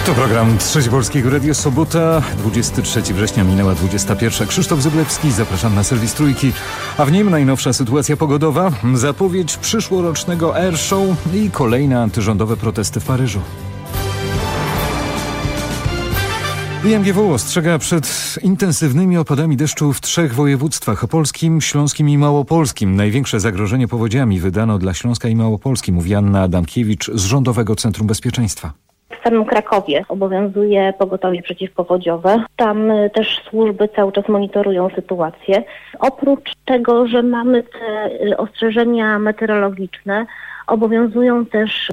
To program Trzeci Polskiego Radio, sobota, 23 września, minęła 21. Krzysztof Zyblewski, zapraszam na serwis Trójki, a w nim najnowsza sytuacja pogodowa, zapowiedź przyszłorocznego Air Show i kolejne antyrządowe protesty w Paryżu. IMGW ostrzega przed intensywnymi opadami deszczu w 3 województwach: opolskim, śląskim i małopolskim. Największe zagrożenie powodziami wydano dla Śląska i Małopolski, mówi Anna Adamkiewicz z Rządowego Centrum Bezpieczeństwa. W samym Krakowie obowiązuje pogotowie przeciwpowodziowe. Tam też służby cały czas monitorują sytuację. Oprócz tego, że mamy te ostrzeżenia meteorologiczne, obowiązują też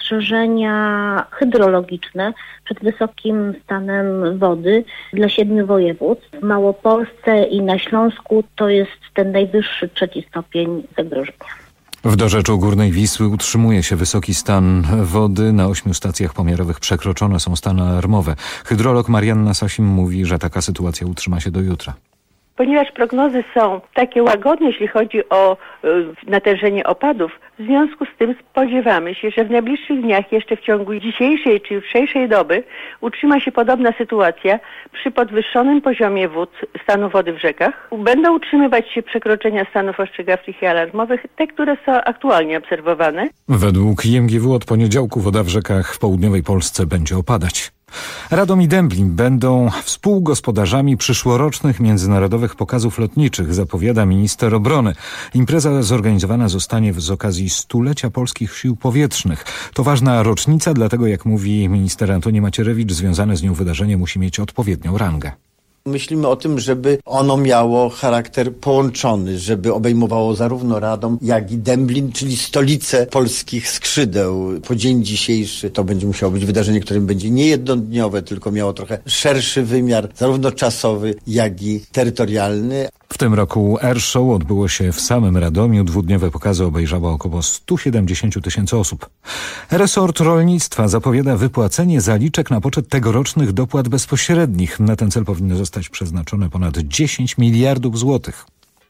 ostrzeżenia hydrologiczne przed wysokim stanem wody dla 7 województw. W Małopolsce i na Śląsku to jest ten najwyższy 3. stopień zagrożenia. W dorzeczu Górnej Wisły utrzymuje się wysoki stan wody. Na 8 stacjach pomiarowych przekroczone są stany alarmowe. Hydrolog Marianna Sasim mówi, że taka sytuacja utrzyma się do jutra. Ponieważ prognozy są takie łagodne, jeśli chodzi o natężenie opadów, w związku z tym spodziewamy się, że w najbliższych dniach, jeszcze w ciągu dzisiejszej czy jutrzejszej doby, utrzyma się podobna sytuacja przy podwyższonym poziomie wód, stanu wody w rzekach. Będą utrzymywać się przekroczenia stanów ostrzegawczych i alarmowych, te, które są aktualnie obserwowane. Według IMGW od poniedziałku woda w rzekach w południowej Polsce będzie opadać. Radom i Dęblin będą współgospodarzami przyszłorocznych międzynarodowych pokazów lotniczych, zapowiada minister obrony. Impreza zorganizowana zostanie z okazji 100-lecia polskich sił powietrznych. To ważna rocznica, dlatego, jak mówi minister Antoni Macierewicz, związane z nią wydarzenie musi mieć odpowiednią rangę. Myślimy o tym, żeby ono miało charakter połączony, żeby obejmowało zarówno Radom, jak i Dęblin, czyli stolicę polskich skrzydeł. Po dzień dzisiejszy to będzie musiało być wydarzenie, które będzie nie jednodniowe, tylko miało trochę szerszy wymiar, zarówno czasowy, jak i terytorialny. W tym roku Air Show odbyło się w samym Radomiu. 2-dniowe pokazy obejrzało około 170 000 osób. Resort rolnictwa zapowiada wypłacenie zaliczek na poczet tegorocznych dopłat bezpośrednich. Na ten cel powinno zostać przeznaczone ponad 10 miliardów złotych.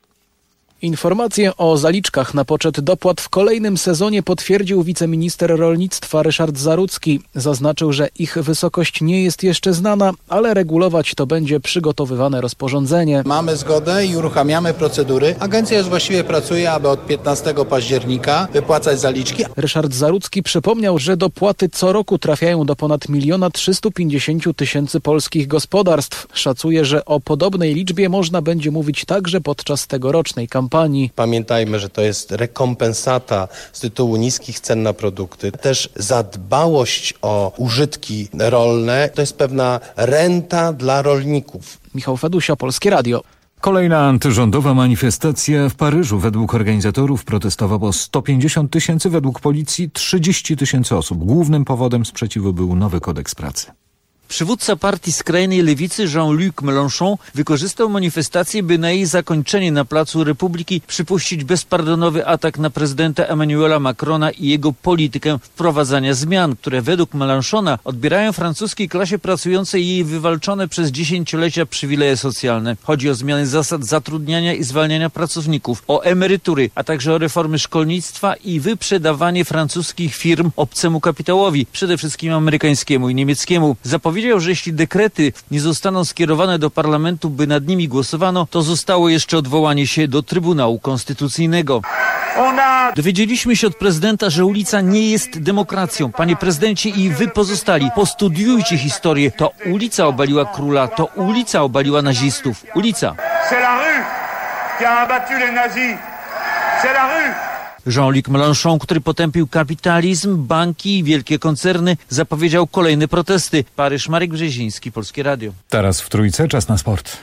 Informacje o zaliczkach na poczet dopłat w kolejnym sezonie potwierdził wiceminister rolnictwa Ryszard Zarudzki. Zaznaczył, że ich wysokość nie jest jeszcze znana, ale regulować to będzie przygotowywane rozporządzenie. Mamy zgodę i uruchamiamy procedury. Agencja już właściwie pracuje, aby od 15 października wypłacać zaliczki. Ryszard Zarudzki przypomniał, że dopłaty co roku trafiają do ponad 1 350 000 polskich gospodarstw. Szacuje, że o podobnej liczbie można będzie mówić także podczas tegorocznej kampanii. Pamiętajmy, że to jest rekompensata z tytułu niskich cen na produkty. Też zadbałość o użytki rolne to jest pewna renta dla rolników. Michał Fedusia, Polskie Radio. Kolejna antyrządowa manifestacja w Paryżu. Według organizatorów protestowało 150 000, według policji 30 000 osób. Głównym powodem sprzeciwu był nowy kodeks pracy. Przywódca partii skrajnej lewicy Jean-Luc Mélenchon wykorzystał manifestację, by na jej zakończenie na Placu Republiki przypuścić bezpardonowy atak na prezydenta Emmanuela Macrona i jego politykę wprowadzania zmian, które według Mélenchona odbierają francuskiej klasie pracującej jej wywalczone przez dziesięciolecia przywileje socjalne. Chodzi o zmiany zasad zatrudniania i zwalniania pracowników, o emerytury, a także o reformy szkolnictwa i wyprzedawanie francuskich firm obcemu kapitałowi, przede wszystkim amerykańskiemu i niemieckiemu. Zapowiedział, że jeśli dekrety nie zostaną skierowane do parlamentu, by nad nimi głosowano, to zostało jeszcze odwołanie się do Trybunału Konstytucyjnego. Dowiedzieliśmy się od prezydenta, że ulica nie jest demokracją. Panie prezydencie i wy pozostali, postudiujcie historię. To ulica obaliła króla, to ulica obaliła nazistów. Ulica. Jean-Luc Mélenchon, który potępił kapitalizm, banki i wielkie koncerny, zapowiedział kolejne protesty. Paryż, Marek Brzeziński, Polskie Radio. Teraz w Trójce czas na sport.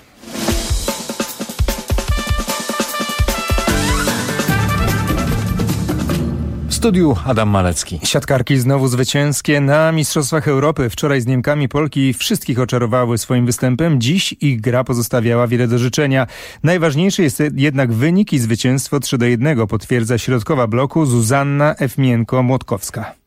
W studiu Adam Malecki. Siatkarki znowu zwycięskie na Mistrzostwach Europy. Wczoraj z Niemkami Polki wszystkich oczarowały swoim występem. Dziś ich gra pozostawiała wiele do życzenia. Najważniejszy jest jednak wynik i zwycięstwo 3-1, potwierdza środkowa bloku Zuzanna Efmienko-Młotkowska.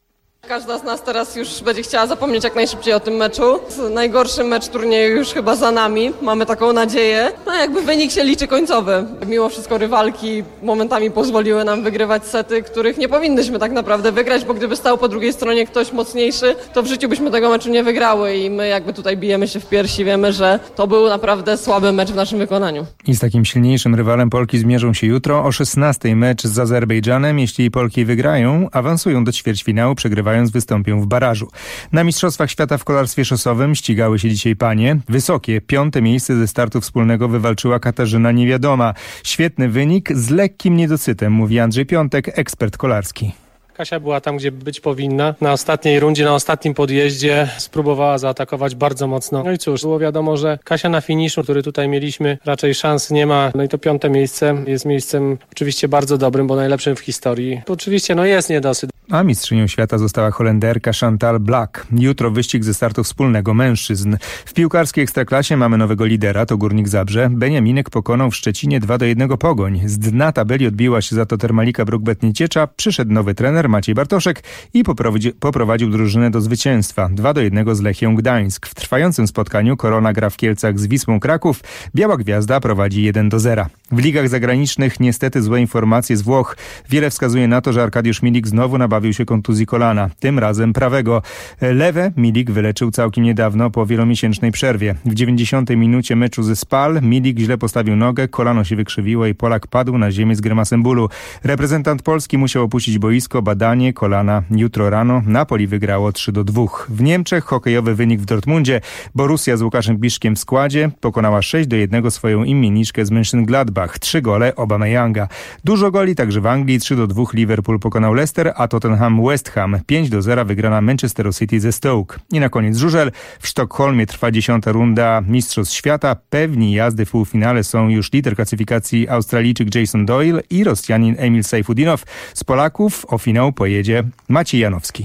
Każda z nas teraz już będzie chciała zapomnieć jak najszybciej o tym meczu. Najgorszy mecz turnieju już chyba za nami, mamy taką nadzieję. No jakby wynik się liczy końcowy. Mimo wszystko rywalki momentami pozwoliły nam wygrywać sety, których nie powinnyśmy tak naprawdę wygrać, bo gdyby stał po drugiej stronie ktoś mocniejszy, to w życiu byśmy tego meczu nie wygrały i my jakby tutaj bijemy się w piersi, wiemy, że to był naprawdę słaby mecz w naszym wykonaniu. I z takim silniejszym rywalem Polki zmierzą się jutro o 16:00 mecz z Azerbejdżanem. Jeśli Polki wygrają, awansują do ćwierćfinału, przegrywając wystąpią w barażu. Na Mistrzostwach Świata w kolarstwie szosowym ścigały się dzisiaj panie. Wysokie 5. miejsce ze startu wspólnego wywalczyła Katarzyna Niewiadoma. Świetny wynik z lekkim niedosytem, mówi Andrzej Piątek, ekspert kolarski. Kasia była tam, gdzie być powinna. Na ostatniej rundzie, na ostatnim podjeździe spróbowała zaatakować bardzo mocno. No i cóż, było wiadomo, że Kasia na finiszu, który tutaj mieliśmy, raczej szans nie ma. No i to 5. miejsce jest miejscem oczywiście bardzo dobrym, bo najlepszym w historii. Oczywiście jest niedosyt. A mistrzynią świata została Holenderka Chantal Blaak. Jutro wyścig ze startu wspólnego mężczyzn. W piłkarskiej ekstraklasie mamy nowego lidera, to Górnik Zabrze. Beniaminek pokonał w Szczecinie 2-1 Pogoń. Z dna tabeli odbiła się za to Termalika Bruk-Bet Nieciecza. Przyszedł nowy trener Maciej Bartoszek i poprowadził drużynę do zwycięstwa. 2-1 z Lechią Gdańsk. W trwającym spotkaniu Korona gra w Kielcach z Wisłą Kraków. Biała Gwiazda prowadzi 1-0. W ligach zagranicznych niestety złe informacje z Włoch. Wiele wskazuje na to, że Arkadiusz Milik znowu nabawił się kontuzji kolana, tym razem prawego. Lewe Milik wyleczył całkiem niedawno po wielomiesięcznej przerwie. W 90. minucie meczu ze Spal Milik źle postawił nogę, kolano się wykrzywiło i Polak padł na ziemię z grymasem bólu. Reprezentant Polski musiał opuścić boisko, badanie kolana jutro rano. Napoli wygrało 3-2. W Niemczech hokejowy wynik w Dortmundzie. Borussia z Łukaszem Piszkiem w składzie pokonała 6-1 swoją imienniczkę z Mönchengladbach. 3 gole Aubameyanga. Dużo goli także w Anglii. 3-2 Liverpool pokonał Leicester, a Tottenham West Ham. 5-0 wygrana Manchesteru City ze Stoke. I na koniec żużel. W Sztokholmie trwa 10. runda Mistrzostw Świata. Pewni jazdy w półfinale są już lider klasyfikacji Australijczyk Jason Doyle i Rosjanin Emil Sajfudinow. Z Polaków o finał pojedzie Maciej Janowski.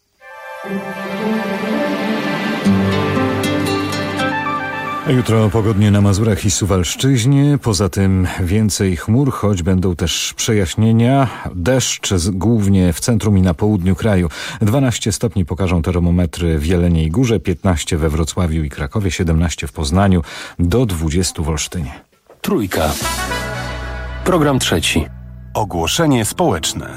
Jutro pogodnie na Mazurach i Suwalszczyźnie. Poza tym więcej chmur, choć będą też przejaśnienia. Deszcz głównie w centrum i na południu kraju. 12 stopni pokażą termometry w Jeleniej Górze, 15 we Wrocławiu i Krakowie, 17 w Poznaniu, do 20 w Olsztynie. Trójka. Program trzeci. Ogłoszenie społeczne.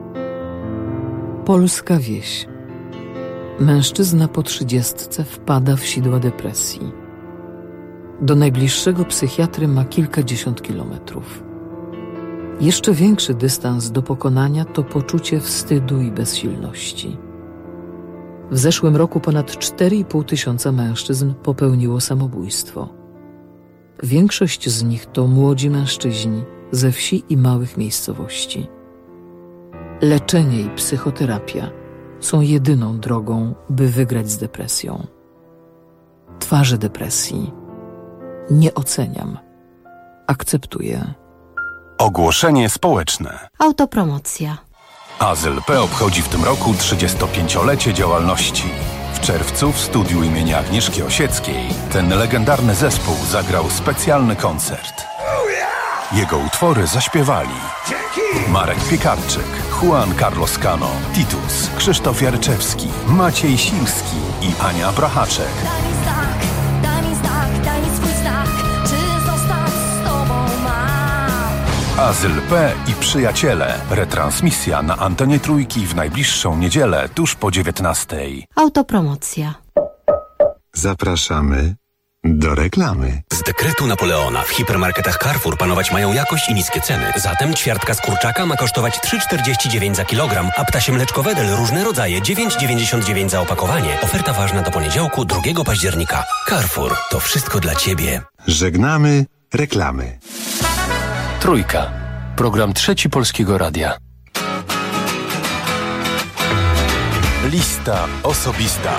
Polska wieś. Mężczyzna po 30 wpada w sidła depresji. Do najbliższego psychiatry ma kilkadziesiąt kilometrów. Jeszcze większy dystans do pokonania to poczucie wstydu i bezsilności. W zeszłym roku ponad 4,5 tysiąca mężczyzn popełniło samobójstwo. Większość z nich to młodzi mężczyźni ze wsi i małych miejscowości. Leczenie i psychoterapia są jedyną drogą, by wygrać z depresją. Twarze depresji. Nie oceniam. Akceptuję. Ogłoszenie społeczne. Autopromocja. AZLP obchodzi w tym roku 35-lecie działalności. W czerwcu w studiu imienia Agnieszki Osieckiej ten legendarny zespół zagrał specjalny koncert. Jego utwory zaśpiewali Marek Piekarczyk, Juan Carlos Cano, Titus, Krzysztof Jarczewski, Maciej Silski i Ania Brachaczek. Azyl P i Przyjaciele. Retransmisja na antenie Trójki w najbliższą niedzielę tuż po 19:00. Autopromocja. Zapraszamy do reklamy. Z dekretu Napoleona w hipermarketach Carrefour panować mają jakość i niskie ceny. Zatem ćwiartka z kurczaka ma kosztować 3,49 za kilogram, a ptasie mleczko Wedel różne rodzaje 9,99 za opakowanie. Oferta ważna do poniedziałku 2 października. Carrefour. To wszystko dla Ciebie. Żegnamy reklamy. Trójka. Program trzeci Polskiego Radia. Lista osobista.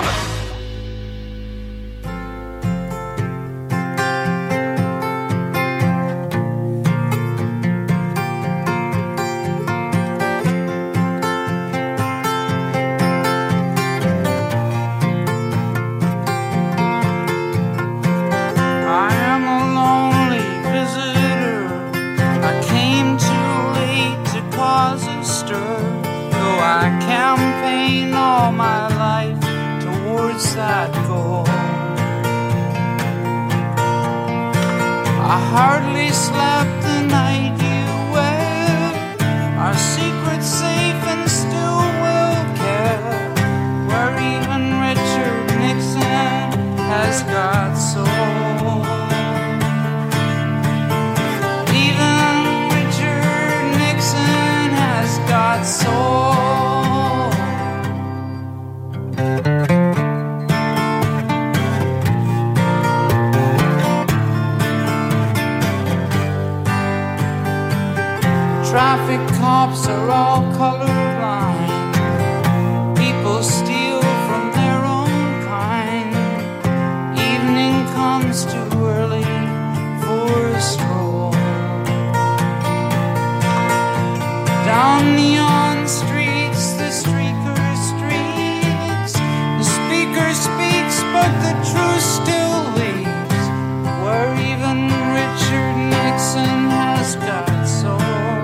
All my towards that goal. I hardly slept the night you wed, our secret's safe and still well kept, where even Richard Nixon has got soul. Even Richard Nixon has got soul. Traffic cops are all colorblind. People steal from their own kind. Evening comes too early for a stroll. Down neon streets, the streaker streaks. The speaker speaks, but the truth still leaves. Where even Richard Nixon has got soul.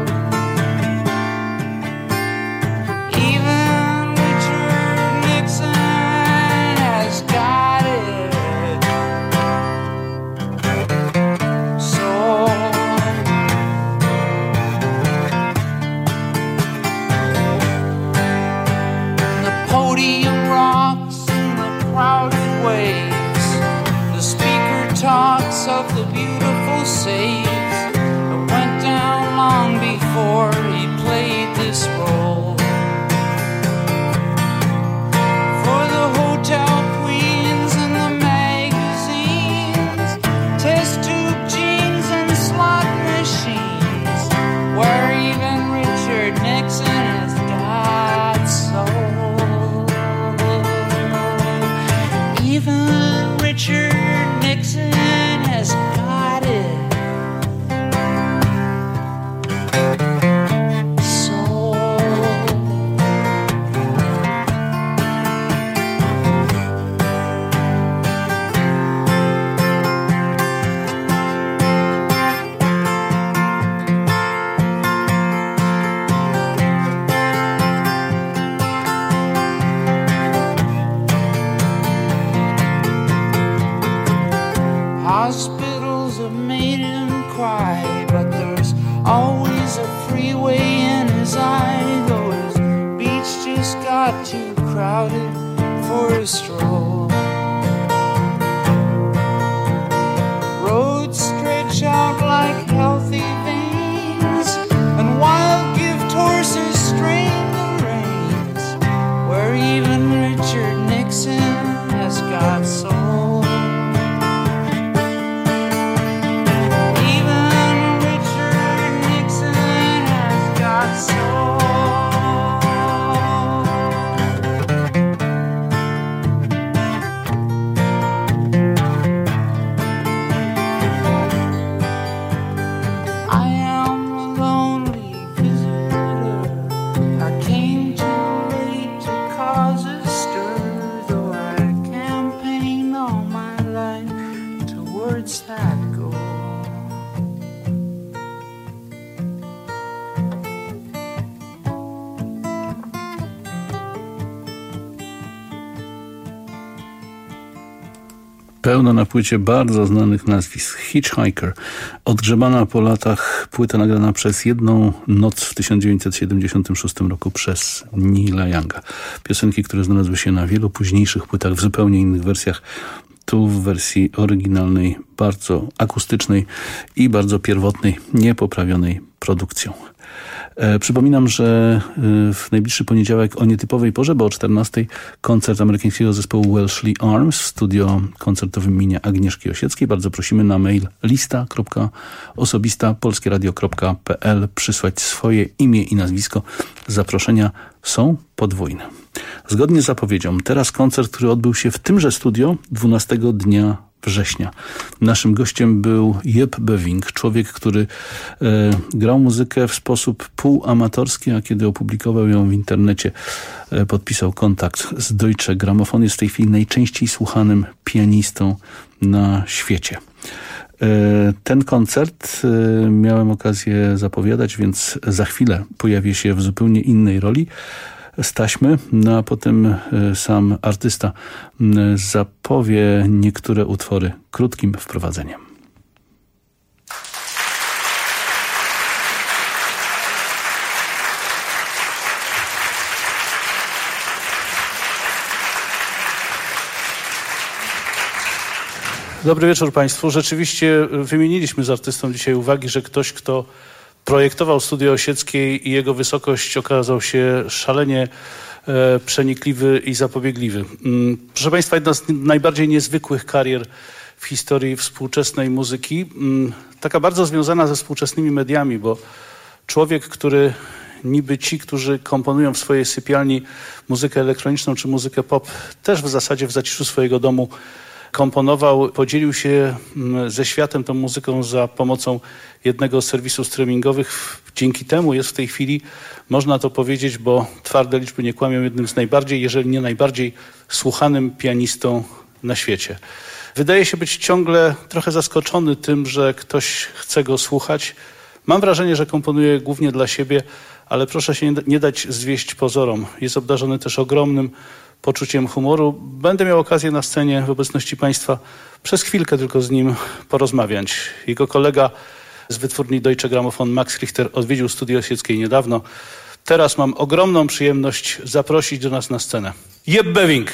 Talks of the beautiful saves that went down long before he played this role. For the hotel queens and the magazines, test tube jeans and slot machines, where even Richard Nixon has got soul. Even Richard Nixon has got it. Hospitals have made him cry, but there's always a freeway in his eye. Though his beach just got too crowded for a stroll. Roads stretch out like healthy veins, and wild gift horses strain the reins, where even Richard Nixon has got soul. Pełno na płycie bardzo znanych nazwisk. Hitchhiker, odgrzebana po latach płyta nagrana przez Jedną noc w 1976 roku przez Neila Younga. Piosenki, które znalazły się na wielu późniejszych płytach w zupełnie innych wersjach. Tu w wersji oryginalnej, bardzo akustycznej i bardzo pierwotnej, niepoprawionej produkcją. Przypominam, że w najbliższy poniedziałek o nietypowej porze, bo o 14:00 koncert amerykańskiego zespołu Welshly Arms w studio koncertowym imienia Agnieszki Osieckiej. Bardzo prosimy na mail lista.osobista@polskieradio.pl przysłać swoje imię i nazwisko. Zaproszenia są podwójne. Zgodnie z zapowiedzią, teraz koncert, który odbył się w tymże studio 12 dnia września. Naszym gościem był Jeb Bewing, człowiek, który grał muzykę w sposób półamatorski, a kiedy opublikował ją w internecie, podpisał kontrakt z Deutsche Grammophon. Jest w tej chwili najczęściej słuchanym pianistą na świecie. Ten koncert miałem okazję zapowiadać, więc za chwilę pojawię się w zupełnie innej roli. z taśmy, no a potem sam artysta zapowie niektóre utwory krótkim wprowadzeniem. Dobry wieczór Państwu. Rzeczywiście wymieniliśmy z artystą dzisiaj uwagi, że ktoś, kto projektował Studio Osieckiej i jego wysokość okazał się szalenie przenikliwy i zapobiegliwy. Proszę Państwa, jedna z najbardziej niezwykłych karier w historii współczesnej muzyki, taka bardzo związana ze współczesnymi mediami, bo człowiek, który niby ci, którzy komponują w swojej sypialni muzykę elektroniczną czy muzykę pop, też w zasadzie w zaciszu swojego domu komponował, podzielił się ze światem tą muzyką za pomocą jednego z serwisów streamingowych. Dzięki temu jest w tej chwili, można to powiedzieć, bo twarde liczby nie kłamią, jednym z najbardziej, jeżeli nie najbardziej słuchanym pianistą na świecie. Wydaje się być ciągle trochę zaskoczony tym, że ktoś chce go słuchać. Mam wrażenie, że komponuje głównie dla siebie, ale proszę się nie dać zwieść pozorom. Jest obdarzony też ogromnym poczuciem humoru. Będę miał okazję na scenie w obecności Państwa przez chwilkę tylko z nim porozmawiać. Jego kolega z wytwórni Deutsche Grammophon, Max Richter, odwiedził Studio Osieckiej niedawno. Teraz mam ogromną przyjemność zaprosić do nas na scenę Jeb Beving.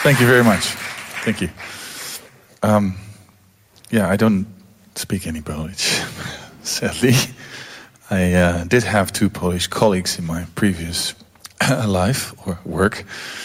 Thank you very much. Thank you. I don't speak any Polish, sadly. I did have 2 Polish colleagues in my previous life or work.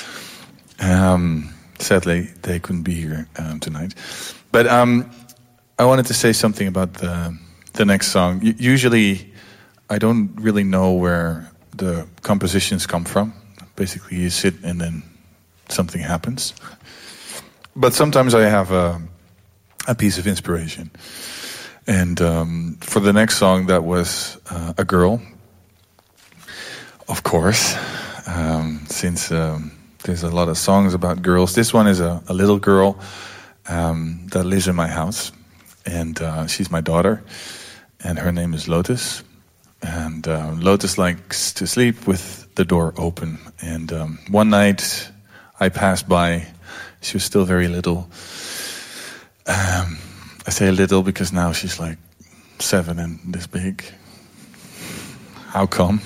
Sadly, they couldn't be here tonight. But I wanted to say something about the next song. Usually, I don't really know where the compositions come from. Basically, you sit and then something happens. But sometimes I have a piece of inspiration. And for the next song, that was a girl, of course, since there's a lot of songs about girls. This one is a little girl that lives in my house, and she's my daughter, and her name is Lotus. And Lotus likes to sleep with the door open. And one night I passed by, she was still very little. I say little because now she's like 7 and this big. How come?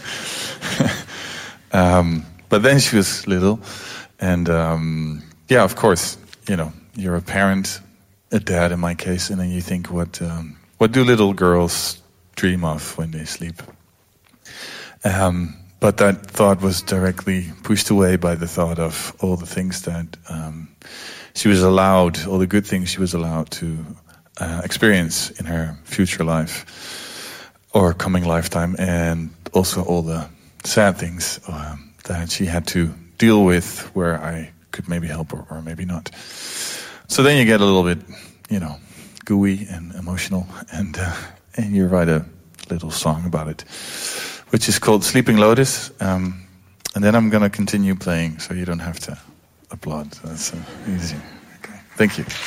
But then she was little. And of course, you're a parent, a dad in my case, and then you think, what do little girls dream of when they sleep? But that thought was directly pushed away by the thought of all the things that she was allowed, all the good things she was allowed to experience in her future life or coming lifetime, and also all the sad things that she had to deal with where I could maybe help her or maybe not. So then you get a little bit, gooey and emotional, and you write a little song about it, which is called Sleeping Lotus. And then I'm going to continue playing, so you don't have to applaud. That's easy. Okay. Thank you.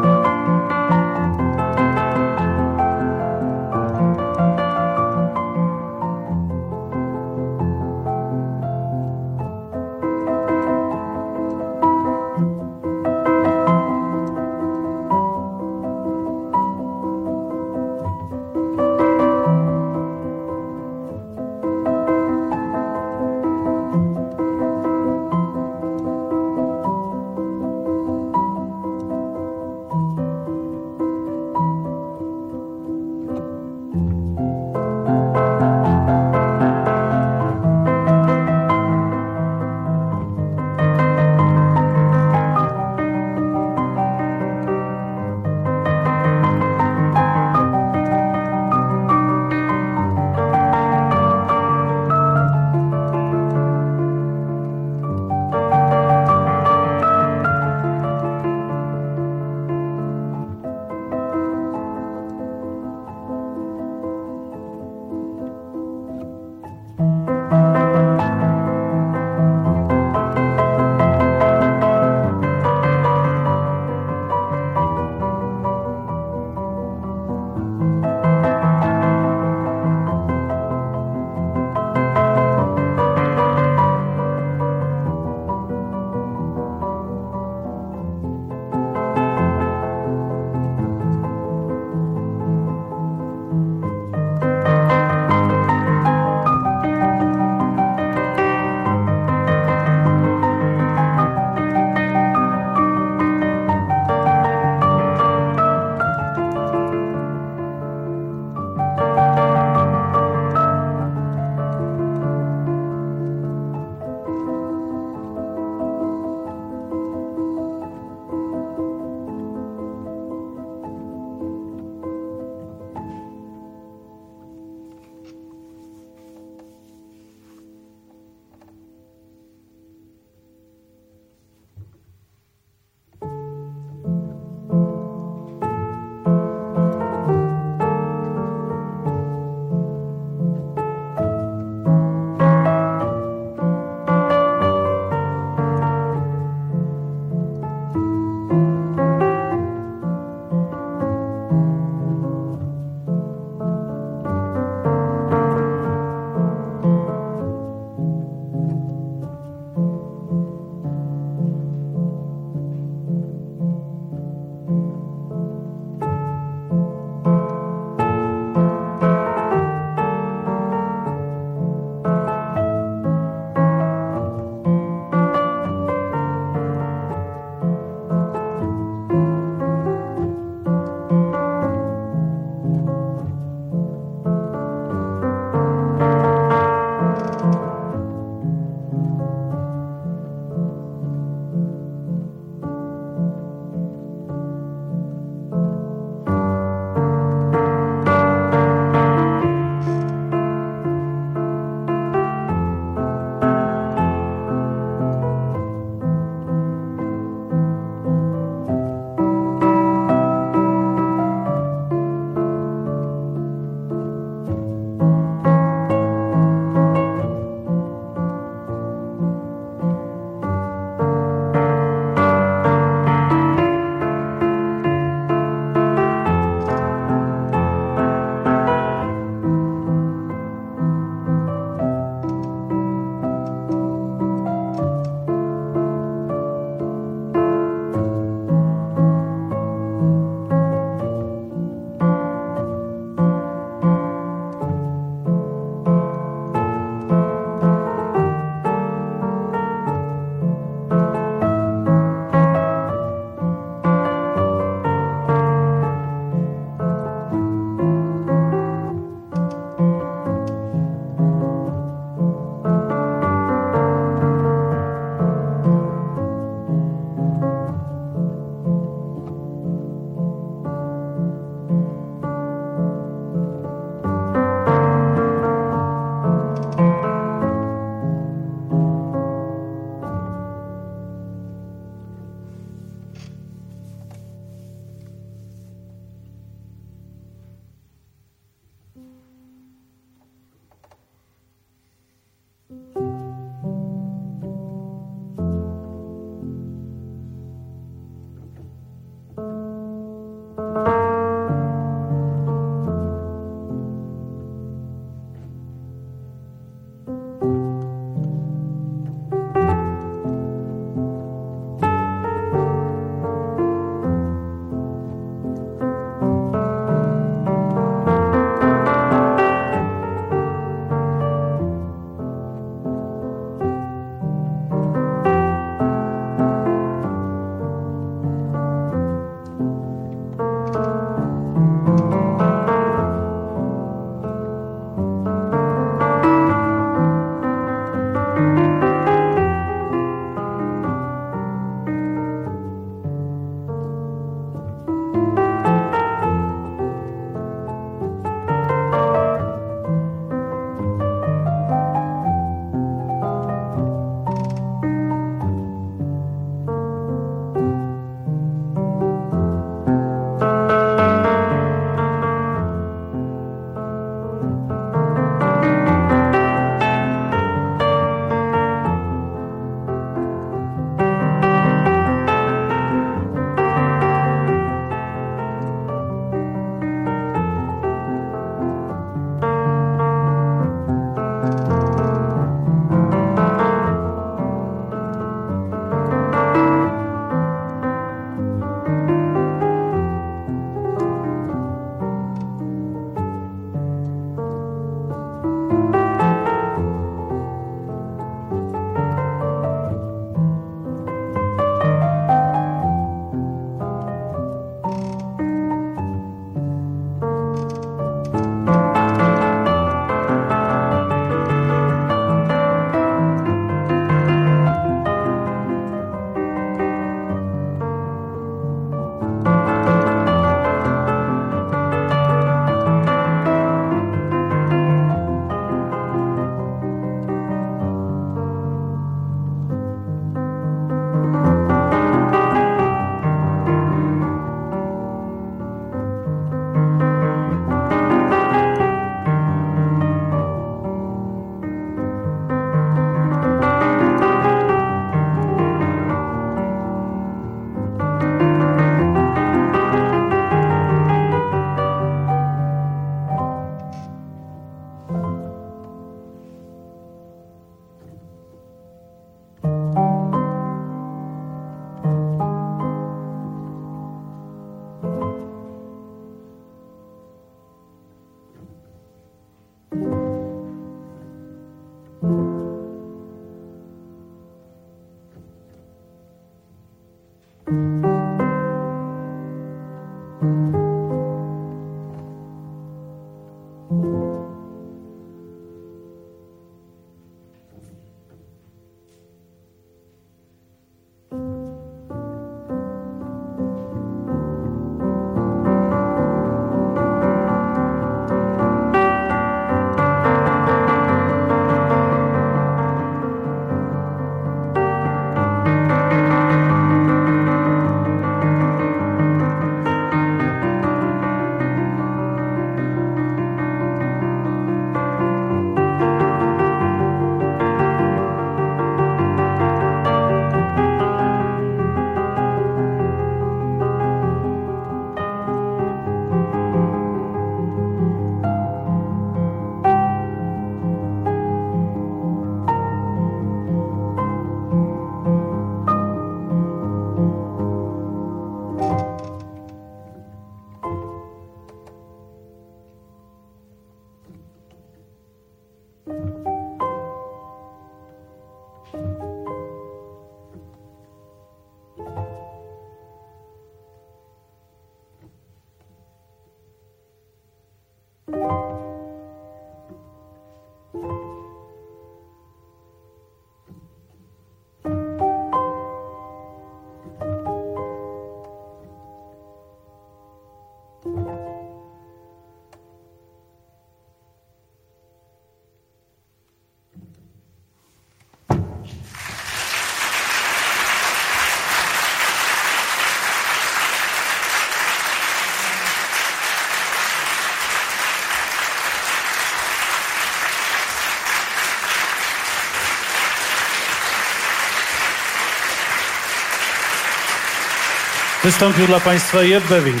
Wystąpił dla Państwa Jeff Beving.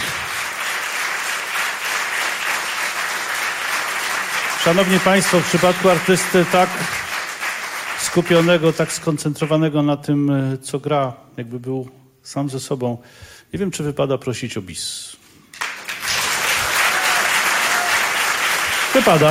Szanowni Państwo, w przypadku artysty tak skupionego, tak skoncentrowanego na tym, co gra, jakby był sam ze sobą, nie wiem, czy wypada prosić o bis. Wypada.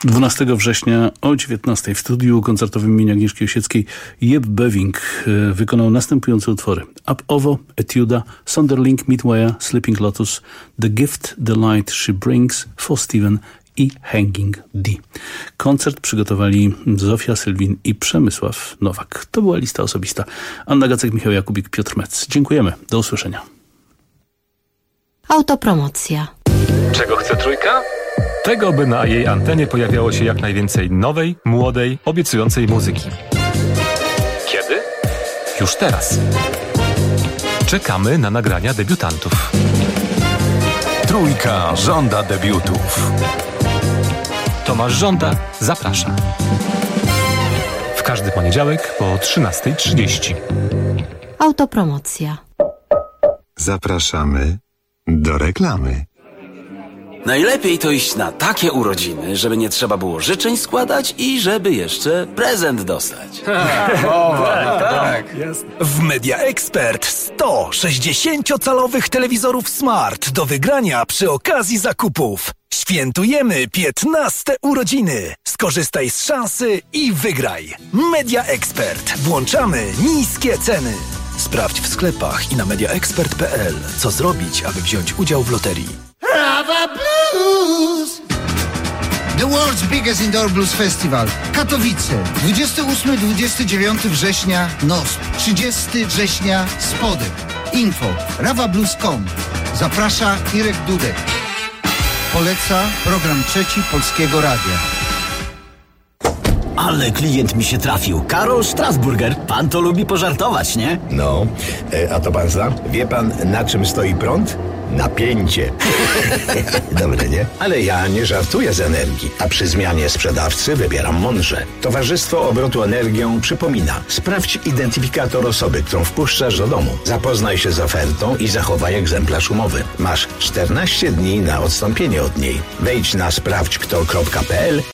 12 września o 19 w studiu koncertowym imienia Agnieszki Osieckiej Jeb Beving wykonał następujące utwory: Up Ovo, Etuda, Sonderling, Midway, Sleeping Lotus, The Gift, The Light She Brings, For Steven i Hanging D. Koncert przygotowali Zofia Sylwin i Przemysław Nowak. To była lista osobista. Anna Gacek, Michał Jakubik, Piotr Metz. Dziękujemy. Do usłyszenia. Autopromocja. Czego chce Trójka? Tego, by na jej antenie pojawiało się jak najwięcej nowej, młodej, obiecującej muzyki. Kiedy? Już teraz. Czekamy na nagrania debiutantów. Trójka żąda debiutów. Tomasz Żąda zaprasza. W każdy poniedziałek po 13:30. Autopromocja. Zapraszamy do reklamy. Najlepiej to iść na takie urodziny, żeby nie trzeba było życzeń składać i żeby jeszcze prezent dostać. Tak. W Media Expert 100 60-calowych telewizorów Smart do wygrania przy okazji zakupów. Świętujemy 15 urodziny. Skorzystaj z szansy i wygraj. Media Expert. Włączamy niskie ceny. Sprawdź w sklepach i na mediaexpert.pl, co zrobić, aby wziąć udział w loterii. Rava Blues! The world's biggest indoor blues festival. Katowice. 28-29 września NOSP. 30 września Spodek. Info ravablues.com. Zaprasza Irek Dudek. Poleca program trzeci Polskiego Radia. Ale klient mi się trafił. Karol Strasburger. Pan to lubi pożartować, nie? No, a to pan zna? Wie pan, na czym stoi prąd? Napięcie. Dobre, nie? Ale ja nie żartuję z energii, a przy zmianie sprzedawcy wybieram mądrze. Towarzystwo Obrotu Energią przypomina: sprawdź identyfikator osoby, którą wpuszczasz do domu. Zapoznaj się z ofertą i zachowaj egzemplarz umowy. Masz 14 dni na odstąpienie od niej. Wejdź na sprawdźkto.pl